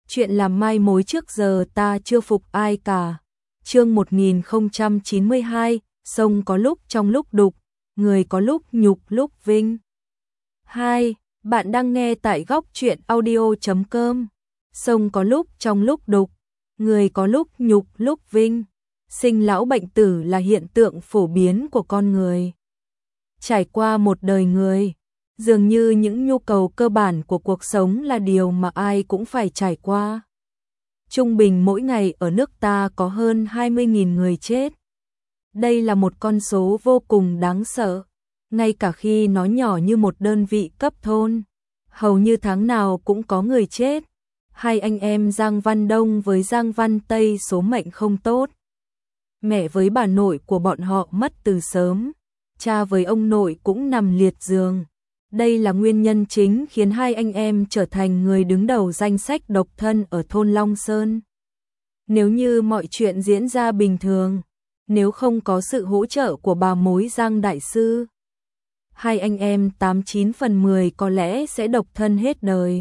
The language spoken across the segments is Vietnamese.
Chuyện làm mai mối trước giờ ta chưa phục ai cả. Chương 1092, sông có lúc trong lúc đục, người có lúc nhục lúc vinh. 2. Bạn đang nghe tại góc truyện audio.com. Sông có lúc trong lúc đục, người có lúc nhục lúc vinh. Sinh lão bệnh tử là hiện tượng phổ biến của con người. Trải qua một đời người, dường như những nhu cầu cơ bản của cuộc sống là điều mà ai cũng phải trải qua. Trung bình mỗi ngày ở nước ta có hơn 20.000 người chết. Đây là một con số vô cùng đáng sợ, ngay cả khi nó nhỏ như một đơn vị cấp thôn. Hầu như tháng nào cũng có người chết. Hai anh em Giang Văn Đông với Giang Văn Tây số mệnh không tốt. Mẹ với bà nội của bọn họ mất từ sớm, cha với ông nội cũng nằm liệt giường. Đây là nguyên nhân chính khiến hai anh em trở thành người đứng đầu danh sách độc thân ở thôn Long Sơn. Nếu như mọi chuyện diễn ra bình thường, nếu không có sự hỗ trợ của bà mối Giang đại sư, hai anh em 89 phần 10 có lẽ sẽ độc thân hết đời.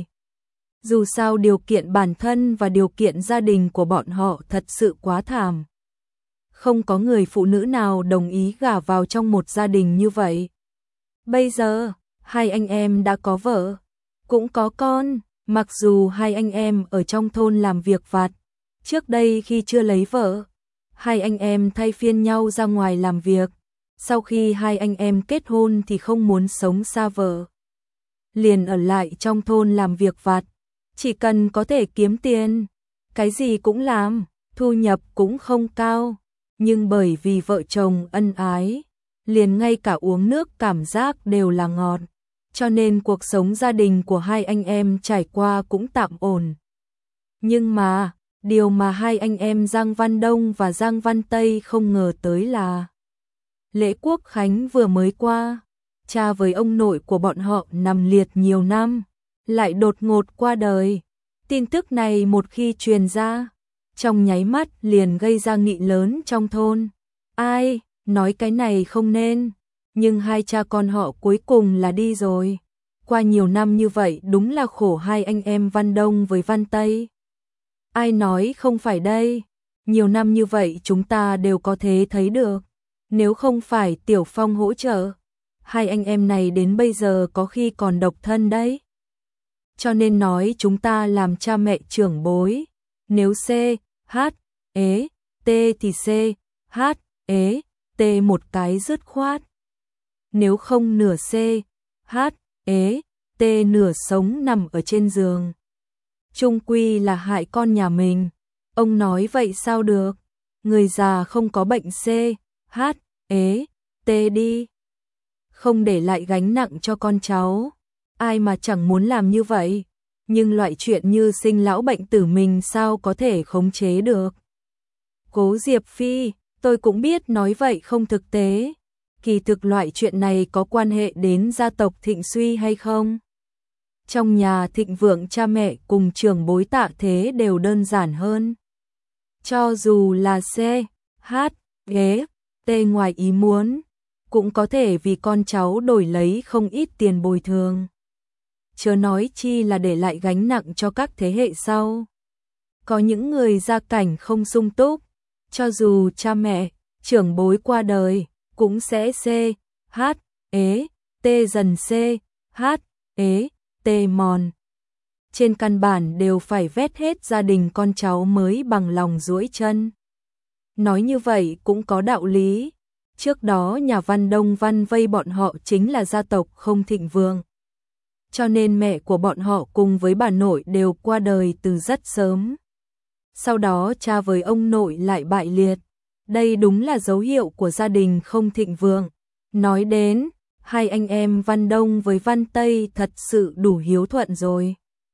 Dù sao điều kiện bản thân và điều kiện gia đình của bọn họ thật sự quá thảm. Không có người phụ nữ nào đồng ý gả vào trong một gia đình như vậy. Bây giờ, hai anh em đã có vợ, cũng có con, mặc dù hai anh em ở trong thôn làm việc vặt. Trước đây khi chưa lấy vợ, hai anh em thay phiên nhau ra ngoài làm việc. Sau khi hai anh em kết hôn thì không muốn sống xa vợ, liền ở lại trong thôn làm việc vặt. Chỉ cần có thể kiếm tiền, cái gì cũng làm, thu nhập cũng không cao. Nhưng bởi vì vợ chồng ân ái, liền ngay cả uống nước cảm giác đều là ngọt. Cho nên cuộc sống gia đình của hai anh em trải qua cũng tạm ổn. Nhưng mà, điều mà hai anh em Giang Văn Đông và Giang Văn Tây không ngờ tới là lễ Quốc Khánh vừa mới qua, cha với ông nội của bọn họ nằm liệt nhiều năm, lại đột ngột qua đời. Tin tức này một khi truyền ra, trong nháy mắt liền gây ra nghị lớn trong thôn. Ai nói cái này không nên, nhưng hai cha con họ cuối cùng là đi rồi. Qua nhiều năm như vậy đúng là khổ hai anh em Văn Đông với Văn Tây. Ai nói không phải đây, nhiều năm như vậy chúng ta đều có thể thấy được. Nếu không phải Tiểu Phong hỗ trợ, hai anh em này đến bây giờ có khi còn độc thân đấy. Cho nên nói chúng ta làm cha mẹ trưởng bối, nếu C, H, ế, T thì C, H, ế, T một cái dứt khoát. Nếu không nửa C, H, ế, T nửa sống nằm ở trên giường. Chung quy là hại con nhà mình. Ông nói vậy sao được? Người già không có bệnh C, H, ế, T đi. Không để lại gánh nặng cho con cháu. Ai mà chẳng muốn làm như vậy. Nhưng loại chuyện như sinh lão bệnh tử mình sao có thể khống chế được. Cố Diệp Phi, tôi cũng biết nói vậy không thực tế. Kỳ thực loại chuyện này có quan hệ đến gia tộc thịnh suy hay không? Trong nhà thịnh vượng cha mẹ cùng trưởng bối tạ thế đều đơn giản hơn. Cho dù là C, H, ghế, T ngoài ý muốn, cũng có thể vì con cháu đổi lấy không ít tiền bồi thường. Chớ nói chi là để lại gánh nặng cho các thế hệ sau. Có những người gia cảnh không sung túc, cho dù cha mẹ, trưởng bối qua đời, cũng sẽ C, H, ế, T dần C, H, ế, T mòn. Trên căn bản đều phải vét hết gia đình con cháu mới bằng lòng duỗi chân. Nói như vậy cũng có đạo lý. Trước đó nhà Văn Đông Văn Vây bọn họ chính là gia tộc không thịnh vượng. Cho nên mẹ của bọn họ cùng với bà nội đều qua đời từ rất sớm. Sau đó cha với ông nội lại bại liệt. Đây đúng là dấu hiệu của gia đình không thịnh vượng. Nói đến, hai anh em Văn Đông với Văn Tây thật sự đủ hiếu thuận rồi.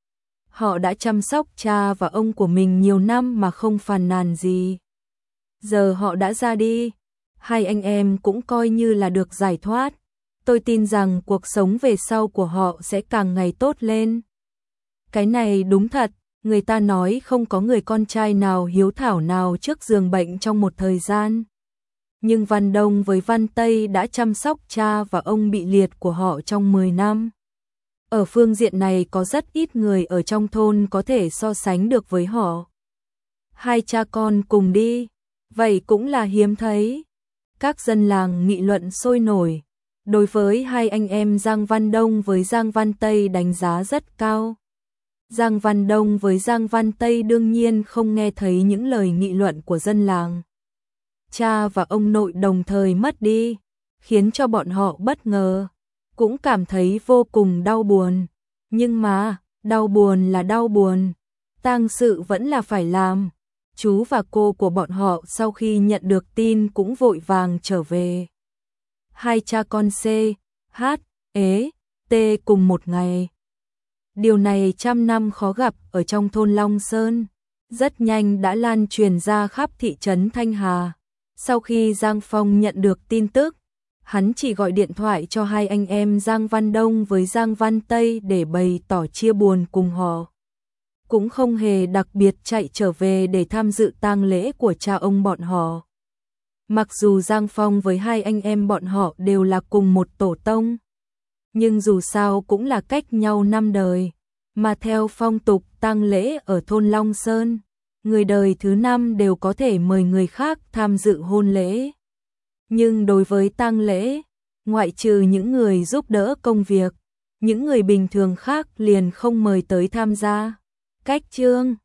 Họ đã chăm sóc cha và ông của mình nhiều năm mà không phàn nàn gì. Giờ họ đã ra đi, hai anh em cũng coi như là được giải thoát. Tôi tin rằng cuộc sống về sau của họ sẽ càng ngày tốt lên. Cái này đúng thật, người ta nói không có người con trai nào hiếu thảo nào trước giường bệnh trong một thời gian. Nhưng Văn Đông với Văn Tây đã chăm sóc cha và ông bị liệt của họ trong 10 năm. Ở phương diện này có rất ít người ở trong thôn có thể so sánh được với họ. Hai cha con cùng đi, vậy cũng là hiếm thấy. Các dân làng nghị luận sôi nổi. Đối với hai anh em Giang Văn Đông với Giang Văn Tây đánh giá rất cao. Giang Văn Đông với Giang Văn Tây đương nhiên không nghe thấy những lời nghị luận của dân làng. Cha và ông nội đồng thời mất đi, khiến cho bọn họ bất ngờ, cũng cảm thấy vô cùng đau buồn. Nhưng mà, đau buồn là đau buồn, tang sự vẫn là phải làm. Chú và cô của bọn họ sau khi nhận được tin cũng vội vàng trở về. Hai cha con C, H, E, T cùng một ngày. Điều này trăm năm khó gặp ở trong thôn Long Sơn, rất nhanh đã lan truyền ra khắp thị trấn Thanh Hà. Sau khi Giang Phong nhận được tin tức, hắn chỉ gọi điện thoại cho hai anh em Giang Văn Đông với Giang Văn Tây để bày tỏ chia buồn cùng họ. Cũng không hề đặc biệt chạy trở về để tham dự tang lễ của cha ông bọn họ. Mặc dù Giang Phong với hai anh em bọn họ đều là cùng một tổ tông, nhưng dù sao cũng là cách nhau năm đời, mà theo phong tục tang lễ ở thôn Long Sơn, người đời thứ 5 đều có thể mời người khác tham dự hôn lễ. Nhưng đối với tang lễ, ngoại trừ những người giúp đỡ công việc, những người bình thường khác liền không mời tới tham gia. Cách chương